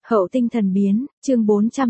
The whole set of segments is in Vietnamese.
Hậu tinh thần biến, chương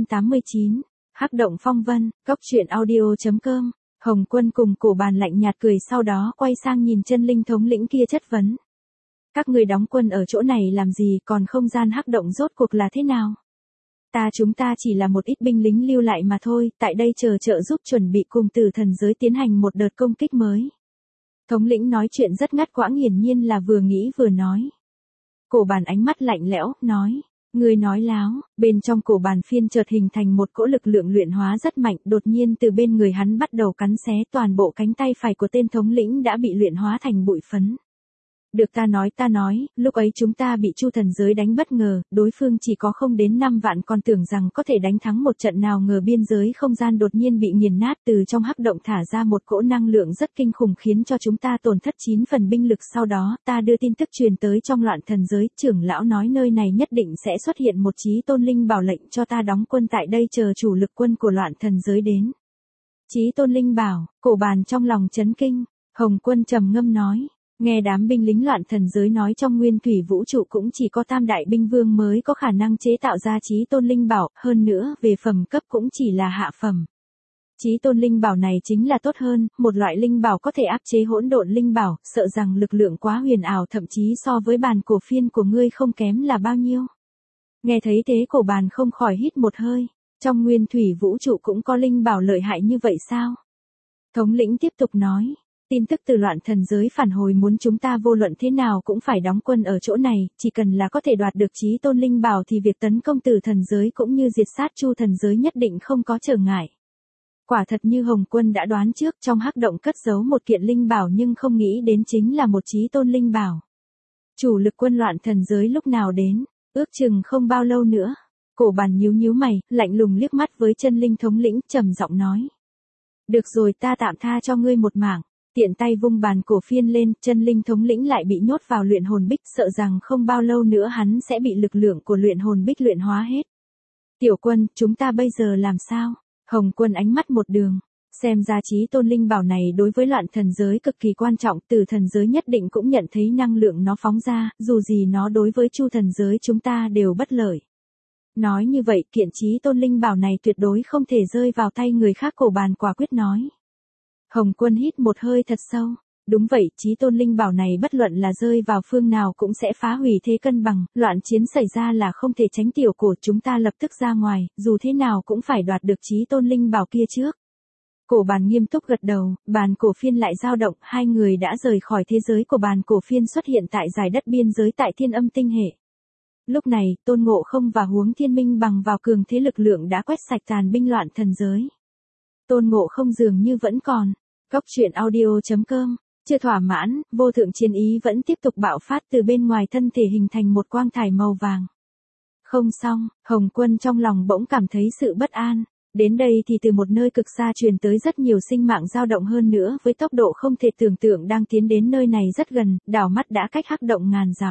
489, Hắc động phong vân, cốc truyện audio.com, Hồng Quân cùng Cổ Bàn lạnh nhạt cười sau đó quay sang nhìn chân linh thống lĩnh kia chất vấn. Các người đóng quân ở chỗ này làm gì, còn không gian hắc động rốt cuộc là thế nào? Chúng ta chỉ là một ít binh lính lưu lại mà thôi, tại đây chờ trợ giúp chuẩn bị cùng Tử Thần giới tiến hành một đợt công kích mới. Thống lĩnh nói chuyện rất ngắt quãng, hiển nhiên là vừa nghĩ vừa nói. Cổ Bàn ánh mắt lạnh lẽo, nói. Người nói láo, bên trong Cổ Bàn phiên chợt hình thành một cỗ lực lượng luyện hóa rất mạnh, đột nhiên từ bên người hắn bắt đầu cắn xé, toàn bộ cánh tay phải của tên thống lĩnh đã bị luyện hóa thành bụi phấn. Được ta nói, lúc ấy chúng ta bị Chu Thần giới đánh bất ngờ, đối phương chỉ có không đến 5 vạn, còn tưởng rằng có thể đánh thắng một trận, nào ngờ biên giới không gian đột nhiên bị nghiền nát, từ trong hắc động thả ra một cỗ năng lượng rất kinh khủng khiến cho chúng ta tổn thất 9 phần binh lực. Sau đó, ta đưa tin tức truyền tới trong Loạn Thần giới, trưởng lão nói nơi này nhất định sẽ xuất hiện một chí tôn linh bảo, lệnh cho ta đóng quân tại đây chờ chủ lực quân của Loạn Thần giới đến. Chí tôn linh bảo, Cổ Bàn trong lòng chấn kinh. Hồng Quân trầm ngâm nói. Nghe đám binh lính Loạn Thần giới nói, trong nguyên thủy vũ trụ cũng chỉ có Tam Đại Binh Vương mới có khả năng chế tạo ra chí tôn linh bảo, hơn nữa, về phẩm cấp cũng chỉ là hạ phẩm. Chí tôn linh bảo này chính là tốt hơn, một loại linh bảo có thể áp chế hỗn độn linh bảo, sợ rằng lực lượng quá huyền ảo, thậm chí so với bàn cổ phiên của ngươi không kém là bao nhiêu. Nghe thấy thế, Cổ Bàn không khỏi hít một hơi, trong nguyên thủy vũ trụ cũng có linh bảo lợi hại như vậy sao? Thống lĩnh tiếp tục nói. Tin tức từ Loạn Thần giới phản hồi muốn chúng ta vô luận thế nào cũng phải đóng quân ở chỗ này, chỉ cần là có thể đoạt được chí tôn linh bảo thì việc tấn công Tử Thần giới cũng như diệt sát Chu Thần giới nhất định không có trở ngại. Quả thật như Hồng Quân đã đoán trước, trong hắc động cất giấu một kiện linh bảo, nhưng không nghĩ đến chính là một chí tôn linh bảo. Chủ lực quân Loạn Thần giới lúc nào đến? Ước chừng không bao lâu nữa. Cổ Bàn nhíu mày, lạnh lùng liếc mắt với chân linh thống lĩnh, trầm giọng nói. Được rồi, ta tạm tha cho ngươi một mảng. Tiện tay vung bàn cổ phiên lên, chân linh thống lĩnh lại bị nhốt vào luyện hồn bích, sợ rằng không bao lâu nữa hắn sẽ bị lực lượng của luyện hồn bích luyện hóa hết. Tiểu Quân, chúng ta bây giờ làm sao? Hồng Quân ánh mắt một đường. Xem ra chí tôn linh bảo này đối với Loạn Thần giới cực kỳ quan trọng, Tử Thần giới nhất định cũng nhận thấy năng lượng nó phóng ra, dù gì nó đối với Chu Thần giới chúng ta đều bất lợi. Nói như vậy, kiện chí tôn linh bảo này tuyệt đối không thể rơi vào tay người khác, Cổ Bàn quả quyết nói. Hồng Quân hít một hơi thật sâu. Đúng vậy, chí tôn linh bảo này bất luận là rơi vào phương nào cũng sẽ phá hủy thế cân bằng, loạn chiến xảy ra là không thể tránh. Tiểu Cổ, chúng ta lập tức ra ngoài, dù thế nào cũng phải đoạt được chí tôn linh bảo kia trước. Cổ Bàn nghiêm túc gật đầu, bàn cổ phiên lại dao động, hai người đã rời khỏi thế giới của bàn cổ phiên, xuất hiện tại dải đất biên giới tại Thiên Âm tinh hệ. Lúc này, Tôn Ngộ Không và Huống Thiên Minh bằng vào cường thế lực lượng đã quét sạch tàn binh Loạn Thần giới. Tôn Ngộ Không dường như vẫn còn. Cốc truyện audio.com, chưa thỏa mãn, vô thượng chiến ý vẫn tiếp tục bạo phát, từ bên ngoài thân thể hình thành một quang thải màu vàng. Không xong, Hồng Quân trong lòng bỗng cảm thấy sự bất an. Đến đây thì từ một nơi cực xa truyền tới rất nhiều sinh mạng dao động, hơn nữa với tốc độ không thể tưởng tượng đang tiến đến nơi này rất gần, đảo mắt đã cách hắc động ngàn dặm.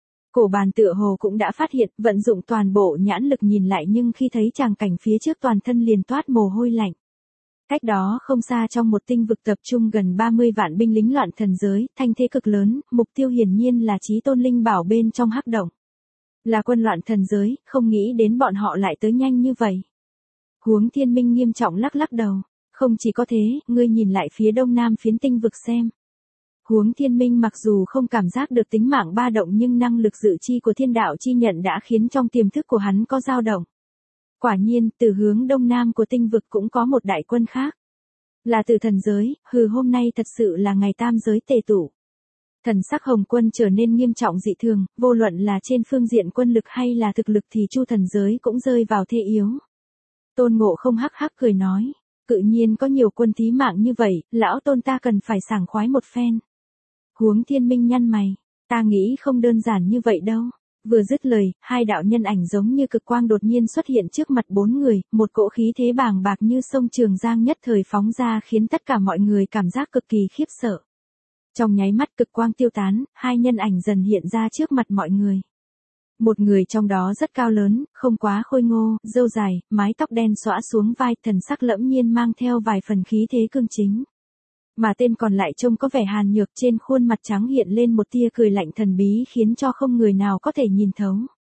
Cổ Bàn tựa hồ cũng đã phát hiện, vận dụng toàn bộ nhãn lực nhìn lại, nhưng khi thấy tràng cảnh phía trước toàn thân liền toát mồ hôi lạnh. Cách đó không xa, trong một tinh vực tập trung gần 30 vạn binh lính Loạn Thần giới, thanh thế cực lớn, mục tiêu hiển nhiên là chí tôn linh bảo bên trong hắc động. Là quân Loạn Thần giới, không nghĩ đến bọn họ lại tới nhanh như vậy. Huống Thiên Minh nghiêm trọng lắc đầu. Không chỉ có thế, ngươi nhìn lại phía đông nam phiến tinh vực xem. Huống Thiên Minh mặc dù không cảm giác được tính mạng ba động, nhưng năng lực dự chi của thiên đạo chi nhận đã khiến trong tiềm thức của hắn có dao động. Quả nhiên, từ hướng đông nam của tinh vực cũng có một đại quân khác. Là Tử Thần giới, hôm nay thật sự là ngày tam giới tề tụ. Thần sắc Hồng Quân trở nên nghiêm trọng dị thường, vô luận là trên phương diện quân lực hay là thực lực thì Chu Thần giới cũng rơi vào thế yếu. Tôn Ngộ Không hắc hắc cười nói, tự nhiên có nhiều quân thí mạng như vậy, lão Tôn ta cần phải sảng khoái một phen. Huống Thiên Minh nhăn mày, ta nghĩ không đơn giản như vậy đâu. Vừa dứt lời, hai đạo nhân ảnh giống như cực quang đột nhiên xuất hiện trước mặt bốn người, một cỗ khí thế bàng bạc như sông Trường Giang nhất thời phóng ra, khiến tất cả mọi người cảm giác cực kỳ khiếp sợ. Trong nháy mắt cực quang tiêu tán, hai nhân ảnh dần hiện ra trước mặt mọi người. Một người trong đó rất cao lớn, không quá khôi ngô, râu dài, mái tóc đen xõa xuống vai, thần sắc lẫm nhiên mang theo vài phần khí thế cương chính. Mà tên còn lại trông có vẻ hàn nhược, trên khuôn mặt trắng hiện lên một tia cười lạnh thần bí khiến cho không người nào có thể nhìn thấu.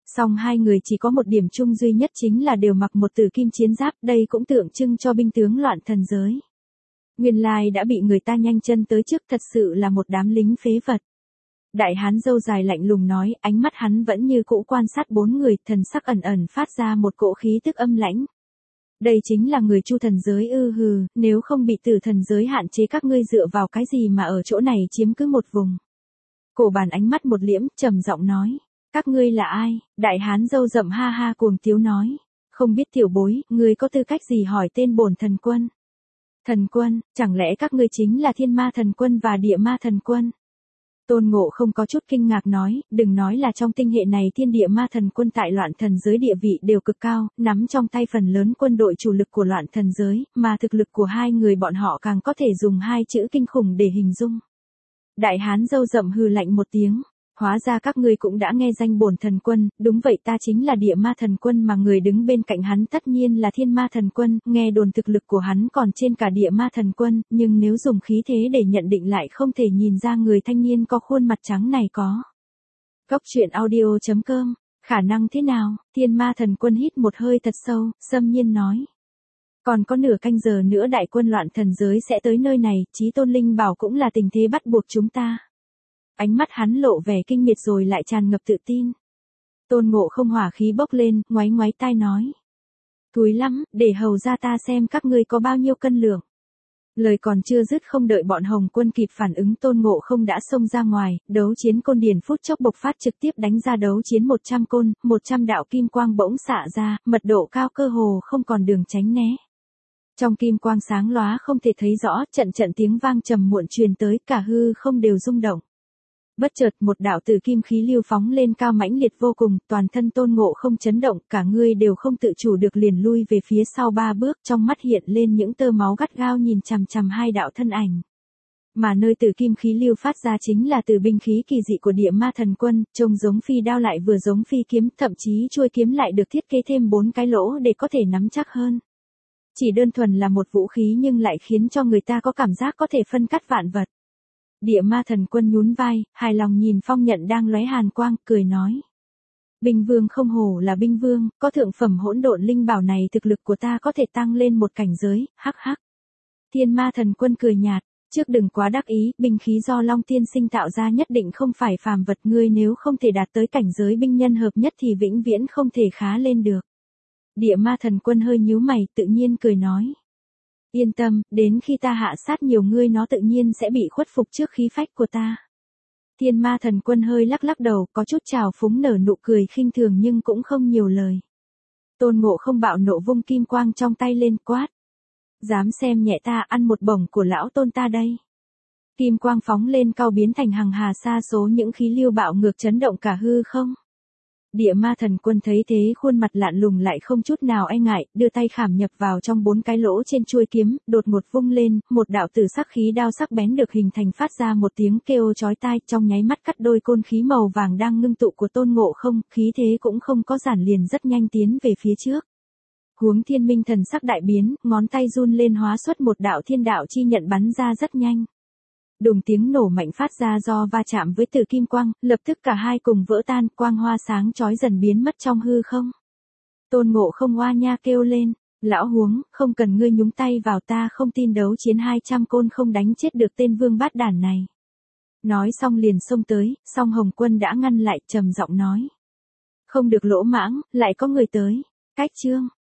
Song hai người chỉ có một điểm chung duy nhất chính là đều mặc một tử kim chiến giáp, đây cũng tượng trưng cho binh tướng loạn thần giới. Nguyên lai đã bị người ta nhanh chân tới trước, thật sự là một đám lính phế vật. Đại hán râu dài lạnh lùng nói, ánh mắt hắn vẫn như cũ quan sát bốn người, thần sắc ẩn ẩn phát ra một cỗ khí tức âm lãnh. Đây chính là người Chu thần giới ư? Hừ, nếu không bị Tử thần giới hạn chế các ngươi dựa vào cái gì mà ở chỗ này chiếm cứ một vùng. Cổ Bàn ánh mắt một liễm, trầm giọng nói, các ngươi là ai? Đại hán râu rậm ha ha cuồng tiếu nói, không biết tiểu bối, ngươi có tư cách gì hỏi tên bổn thần quân? Thần quân, chẳng lẽ các ngươi chính là Thiên Ma thần quân và Địa Ma thần quân? Tôn Ngộ không có chút kinh ngạc nói, đừng nói là trong tinh hệ này Thiên Địa Ma thần quân tại loạn thần giới địa vị đều cực cao, nắm trong tay phần lớn quân đội chủ lực của loạn thần giới, mà thực lực của hai người bọn họ càng có thể dùng hai chữ kinh khủng để hình dung. Đại hán râu rậm hừ lạnh một tiếng. Hóa ra các ngươi cũng đã nghe danh bổn thần quân, đúng vậy, ta chính là Địa Ma thần quân, mà người đứng bên cạnh hắn tất nhiên là Thiên Ma thần quân, nghe đồn thực lực của hắn còn trên cả Địa Ma thần quân, nhưng nếu dùng khí thế để nhận định lại không thể nhìn ra người thanh niên có khuôn mặt trắng này có. Cốc truyện audio.com, khả năng thế nào? Thiên Ma thần quân hít một hơi thật sâu, xâm nhiên nói. Còn có nửa canh giờ nữa đại quân loạn thần giới sẽ tới nơi này, Chí Tôn Linh bảo cũng là tình thế bắt buộc chúng ta. Ánh mắt hắn lộ vẻ kinh miệt rồi lại tràn ngập tự tin. Tôn Ngộ không hỏa khí bốc lên, ngoáy ngoáy tai nói. Thúi lắm, để hầu ra ta xem các ngươi có bao nhiêu cân lượng. Lời còn chưa dứt, không đợi bọn Hồng quân kịp phản ứng, Tôn Ngộ không đã xông ra ngoài, đấu chiến côn điển phút chốc bộc phát, trực tiếp đánh ra đấu chiến 100 côn, 100 đạo kim quang bỗng xạ ra, mật độ cao cơ hồ không còn đường tránh né. Trong kim quang sáng lóa không thể thấy rõ, trận trận tiếng vang trầm muộn truyền tới, cả hư không đều rung động. Bất chợt một đạo tử kim khí lưu phóng lên cao mãnh liệt vô cùng, toàn thân Tôn Ngộ không chấn động, cả người đều không tự chủ được liền lui về phía sau 3 bước, trong mắt hiện lên những tơ máu gắt gao nhìn chằm chằm hai đạo thân ảnh. Mà nơi tử kim khí lưu phát ra chính là từ binh khí kỳ dị của Địa Ma thần quân, trông giống phi đao lại vừa giống phi kiếm, thậm chí chuôi kiếm lại được thiết kế thêm 4 cái lỗ để có thể nắm chắc hơn. Chỉ đơn thuần là một vũ khí nhưng lại khiến cho người ta có cảm giác có thể phân cắt vạn vật. Địa Ma thần quân nhún vai, hài lòng nhìn phong nhận đang lóe hàn quang, cười nói. Binh vương không hổ là binh vương, có thượng phẩm hỗn độn linh bảo này thực lực của ta có thể tăng lên một cảnh giới, hắc hắc. Thiên Ma thần quân cười nhạt, trước đừng quá đắc ý, binh khí do Long tiên sinh tạo ra nhất định không phải phàm vật, ngươi nếu không thể đạt tới cảnh giới binh nhân hợp nhất thì vĩnh viễn không thể khá lên được. Địa Ma thần quân hơi nhíu mày, tự nhiên cười nói. Yên tâm, đến khi ta hạ sát nhiều ngươi nó tự nhiên sẽ bị khuất phục trước khí phách của ta. Thiên Ma thần quân hơi lắc lắc đầu, có chút trào phúng nở nụ cười khinh thường nhưng cũng không nhiều lời. Tôn Ngộ không bạo nộ vung kim quang trong tay lên quát. Dám xem nhẹ ta, ăn một bổng của lão tôn ta đây. Kim quang phóng lên cao biến thành hằng hà sa số những khí lưu bạo ngược chấn động cả hư không. Địa Ma thần quân thấy thế khuôn mặt lạnh lùng lại không chút nào e ngại, đưa tay khảm nhập vào trong 4 cái lỗ trên chuôi kiếm, đột ngột vung lên, một đạo tử sắc khí đao sắc bén được hình thành phát ra một tiếng kêu chói tai, trong nháy mắt cắt đôi côn khí màu vàng đang ngưng tụ của Tôn Ngộ không, khí thế cũng không có giản liền rất nhanh tiến về phía trước. Huống Thiên Minh thần sắc đại biến, ngón tay run lên hóa xuất một đạo thiên đạo chi nhận bắn ra rất nhanh. Đùng tiếng nổ mạnh phát ra do va chạm với tử kim quang, lập tức cả hai cùng vỡ tan, quang hoa sáng chói dần biến mất trong hư không. Tôn Ngộ không oa nha kêu lên, lão huống, không cần ngươi nhúng tay vào, ta không tin đấu chiến 200 côn không đánh chết được tên vương bát đản này. Nói xong liền xông tới, song Hồng quân đã ngăn lại, trầm giọng nói. Không được lỗ mãng, lại có người tới. Cách chương.